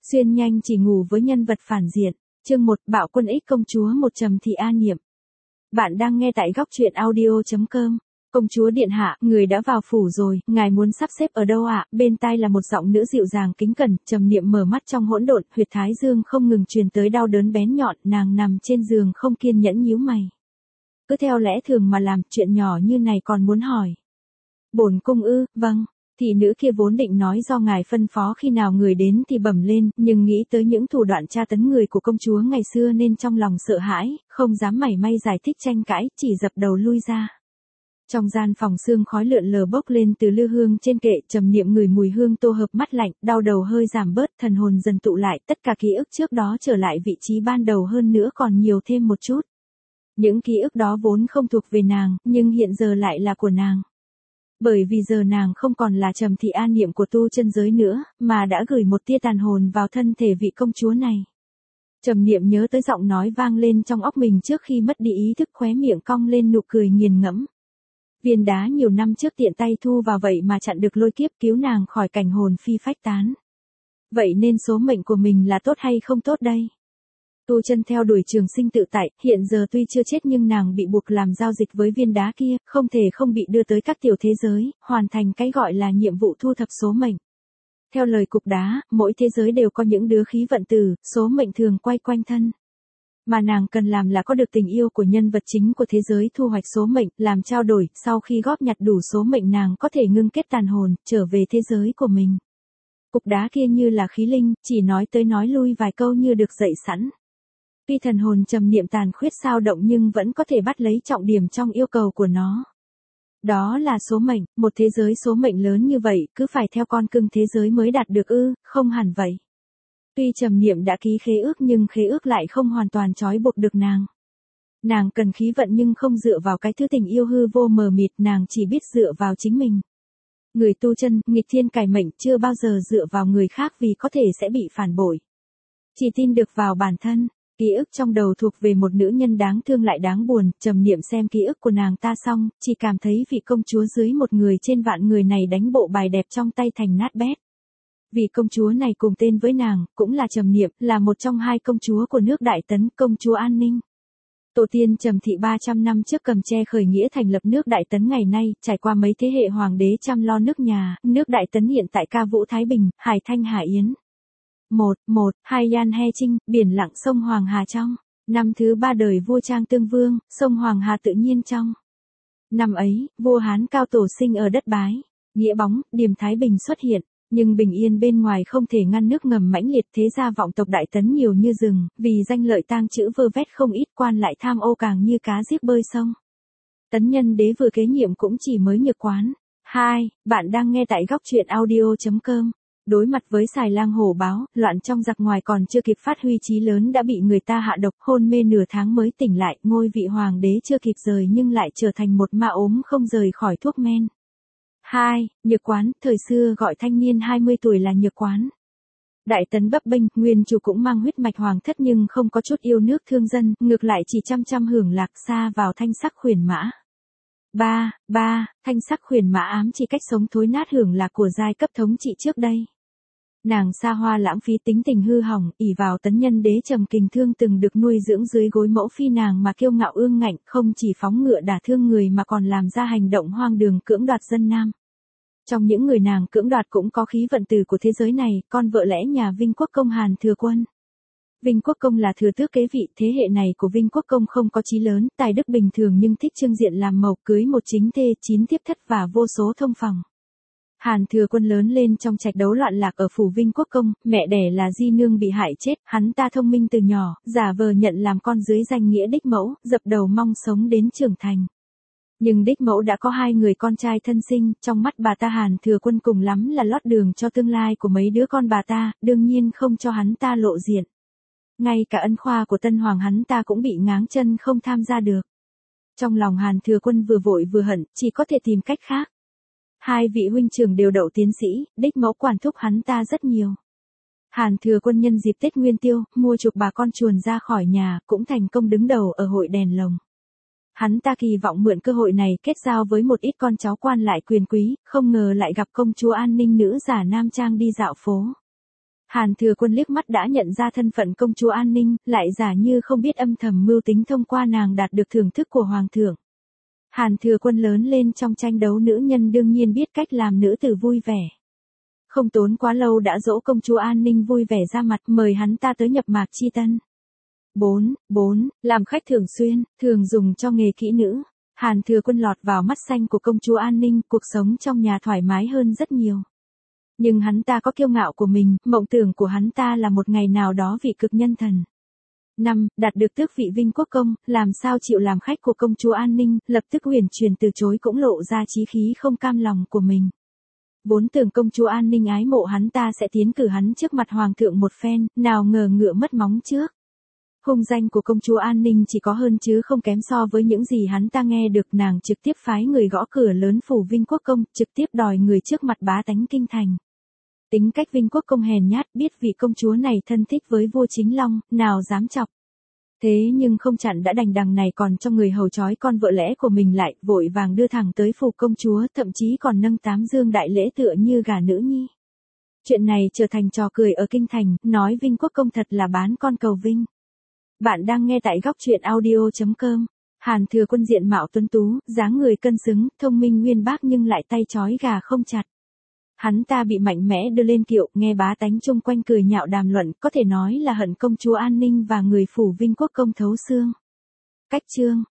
Xuyên nhanh chỉ ngủ với nhân vật phản diện. Chương 1, Bạo quân ích công chúa một Trầm Thị A Niệm. Bạn đang nghe tại góc truyện audio.com. Công chúa điện hạ, người đã vào phủ rồi, ngài muốn sắp xếp ở đâu ạ? Bên tai là một giọng nữ dịu dàng kính cẩn. Trầm Niệm mở mắt trong hỗn độn, huyệt thái dương không ngừng truyền tới đau đớn bén nhọn, nàng nằm trên giường không kiên nhẫn nhíu mày. Cứ theo lẽ thường mà làm, chuyện nhỏ như này còn muốn hỏi. Bổn cung ư? Vâng. Thị nữ kia vốn định nói do ngài phân phó khi nào người đến thì bẩm lên, nhưng nghĩ tới những thủ đoạn tra tấn người của công chúa ngày xưa nên trong lòng sợ hãi, không dám mảy may giải thích tranh cãi, chỉ dập đầu lui ra. Trong gian phòng sương khói lượn lờ bốc lên từ lư hương trên kệ, Trầm Niệm ngửi mùi hương tô hợp mắt lạnh, đau đầu hơi giảm bớt, thần hồn dần tụ lại, tất cả ký ức trước đó trở lại vị trí ban đầu hơn nữa còn nhiều thêm một chút. Những ký ức đó vốn không thuộc về nàng, nhưng hiện giờ lại là của nàng. Bởi vì giờ nàng không còn là Trầm Thị A Niệm của tu chân giới nữa, mà đã gửi một tia tàn hồn vào thân thể vị công chúa này. Trầm Niệm nhớ tới giọng nói vang lên trong óc mình trước khi mất đi ý thức, khóe miệng cong lên nụ cười nghiền ngẫm. Viên đá nhiều năm trước tiện tay thu vào vậy mà chặn được lôi kiếp, cứu nàng khỏi cảnh hồn phi phách tán. Vậy nên số mệnh của mình là tốt hay không tốt đây? Tu chân theo đuổi trường sinh tự tại, hiện giờ tuy chưa chết nhưng nàng bị buộc làm giao dịch với viên đá kia, không thể không bị đưa tới các tiểu thế giới, hoàn thành cái gọi là nhiệm vụ thu thập số mệnh. Theo lời cục đá, mỗi thế giới đều có những đứa khí vận tử, số mệnh thường quay quanh thân. Mà nàng cần làm là có được tình yêu của nhân vật chính của thế giới thu hoạch số mệnh, làm trao đổi, sau khi góp nhặt đủ số mệnh nàng có thể ngưng kết tàn hồn, trở về thế giới của mình. Cục đá kia như là khí linh, chỉ nói tới nói lui vài câu như được dạy sẵn. Tuy thần hồn Trầm Niệm tàn khuyết xao động nhưng vẫn có thể bắt lấy trọng điểm trong yêu cầu của nó. Đó là số mệnh, một thế giới số mệnh lớn như vậy, cứ phải theo con cưng thế giới mới đạt được ư? Không hẳn vậy. Tuy Trầm Niệm đã ký khế ước nhưng khế ước lại không hoàn toàn trói buộc được nàng. Nàng cần khí vận nhưng không dựa vào cái thứ tình yêu hư vô mờ mịt, nàng chỉ biết dựa vào chính mình. Người tu chân, nghịch thiên cải mệnh chưa bao giờ dựa vào người khác vì có thể sẽ bị phản bội. Chỉ tin được vào bản thân. Ký ức trong đầu thuộc về một nữ nhân đáng thương lại đáng buồn, Trầm Niệm xem ký ức của nàng ta xong, chỉ cảm thấy vị công chúa dưới một người trên vạn người này đánh bộ bài đẹp trong tay thành nát bét. Vị công chúa này cùng tên với nàng, cũng là Trầm Niệm, là một trong hai công chúa của nước Đại Tấn, công chúa An Ninh. Tổ tiên Trầm Thị 300 năm trước cầm tre khởi nghĩa thành lập nước Đại Tấn ngày nay, trải qua mấy thế hệ hoàng đế chăm lo nước nhà, nước Đại Tấn hiện tại ca vũ Thái Bình, Hải Thanh Hà Yến. 2 Yan He Trinh, biển lặng sông Hoàng Hà trong. Năm thứ 3 đời vua Trang Tương Vương, sông Hoàng Hà tự nhiên trong. Năm ấy, vua Hán Cao Tổ sinh ở đất Bái. Nghĩa bóng, điềm Thái Bình xuất hiện. Nhưng bình yên bên ngoài không thể ngăn nước ngầm mãnh liệt, thế gia vọng tộc Đại Tấn nhiều như rừng, vì danh lợi tang chữ vơ vét không ít, quan lại tham ô càng như cá giết bơi sông. Tấn Nhân Đế vừa kế nhiệm cũng chỉ mới nhược quán. 2. Bạn đang nghe tại góc truyện audio.com. Đối mặt với xài lang hổ báo, loạn trong giặc ngoài còn chưa kịp phát huy chí lớn đã bị người ta hạ độc, hôn mê nửa tháng mới tỉnh lại, ngôi vị hoàng đế chưa kịp rời nhưng lại trở thành một ma ốm không rời khỏi thuốc men. 2. Nhược quán, thời xưa gọi thanh niên 20 tuổi là nhược quán. Đại Tấn bấp bênh, nguyên chủ cũng mang huyết mạch hoàng thất nhưng không có chút yêu nước thương dân, ngược lại chỉ chăm hưởng lạc, xa vào thanh sắc khuyển mã. 3. Thanh sắc khuyển mã ám chỉ cách sống thối nát hưởng lạc của giai cấp thống trị trước đây. Nàng xa hoa lãng phí, tính tình hư hỏng, ỷ vào Tấn Nhân Đế Trầm Kình Thương từng được nuôi dưỡng dưới gối mẫu phi nàng mà kiêu ngạo ương ngạnh, không chỉ phóng ngựa đả thương người mà còn làm ra hành động hoang đường cưỡng đoạt dân nam. Trong những người nàng cưỡng đoạt cũng có khí vận tử của thế giới này, con vợ lẽ nhà Vinh Quốc Công Hàn Thừa Quân. Vinh Quốc Công là thừa tước kế vị, thế hệ này của Vinh Quốc Công không có chí lớn, tài đức bình thường nhưng thích trưng diện làm mộc, cưới một chính thê, 9 tiếp thất và vô số thông phòng. Hàn Thừa Quân lớn lên trong trạch đấu loạn lạc ở phủ Vinh Quốc Công, mẹ đẻ là di nương bị hại chết, hắn ta thông minh từ nhỏ, giả vờ nhận làm con dưới danh nghĩa đích mẫu, dập đầu mong sống đến trưởng thành. Nhưng đích mẫu đã có 2 người con trai thân sinh, trong mắt bà ta Hàn Thừa Quân cùng lắm là lót đường cho tương lai của mấy đứa con bà ta, đương nhiên không cho hắn ta lộ diện. Ngay cả ân khoa của tân hoàng hắn ta cũng bị ngáng chân không tham gia được. Trong lòng Hàn Thừa Quân vừa vội vừa hận, chỉ có thể tìm cách khác. 2 vị huynh trưởng đều đậu tiến sĩ, đích mẫu quản thúc hắn ta rất nhiều. Hàn Thừa Quân nhân dịp Tết Nguyên Tiêu, mua chuộc bà con chuồn ra khỏi nhà, cũng thành công đứng đầu ở hội đèn lồng. Hắn ta kỳ vọng mượn cơ hội này kết giao với một ít con cháu quan lại quyền quý, không ngờ lại gặp công chúa An Ninh nữ giả nam trang đi dạo phố. Hàn Thừa Quân liếc mắt đã nhận ra thân phận công chúa An Ninh, lại giả như không biết âm thầm mưu tính thông qua nàng đạt được thưởng thức của Hoàng thượng. Hàn Thừa Quân lớn lên trong tranh đấu nữ nhân đương nhiên biết cách làm nữ tử vui vẻ. Không tốn quá lâu đã dỗ công chúa An Ninh vui vẻ ra mặt mời hắn ta tới nhập mạc chi tân. 4. Làm khách thường xuyên, thường dùng cho nghề kỹ nữ. Hàn Thừa Quân lọt vào mắt xanh của công chúa An Ninh, cuộc sống trong nhà thoải mái hơn rất nhiều. Nhưng hắn ta có kiêu ngạo của mình, mộng tưởng của hắn ta là một ngày nào đó vị cực nhân thần. 5. Đạt được tước vị Vinh Quốc Công, làm sao chịu làm khách của công chúa An Ninh, lập tức huyền truyền từ chối cũng lộ ra chí khí không cam lòng của mình. Vốn tưởng công chúa An Ninh ái mộ hắn ta sẽ tiến cử hắn trước mặt hoàng thượng một phen, nào ngờ ngựa mất móng trước. Hung danh của công chúa An Ninh chỉ có hơn chứ không kém so với những gì hắn ta nghe được, nàng trực tiếp phái người gõ cửa lớn phủ Vinh Quốc Công, trực tiếp đòi người trước mặt bá tánh kinh thành. Tính cách Vinh Quốc Công hèn nhát, biết vị công chúa này thân thích với vua Chính Long, nào dám chọc. Thế nhưng không chặn đã đành đằng này còn cho người hầu trói con vợ lẽ của mình lại, vội vàng đưa thẳng tới phủ công chúa, thậm chí còn nâng 8 dương đại lễ tựa như gả nữ nhi. Chuyện này trở thành trò cười ở kinh thành, nói Vinh Quốc Công thật là bán con cầu vinh. Bạn đang nghe tại góc truyện audio.com. Hàn Thừa Quân diện mạo tuấn tú, dáng người cân xứng, thông minh uyên bác nhưng lại tay trói gà không chặt. Hắn ta bị mạnh mẽ đưa lên kiệu, nghe bá tánh chung quanh cười nhạo đàm luận, có thể nói là hận công chúa An Ninh và người phủ Vinh Quốc Công thấu xương. Cách chương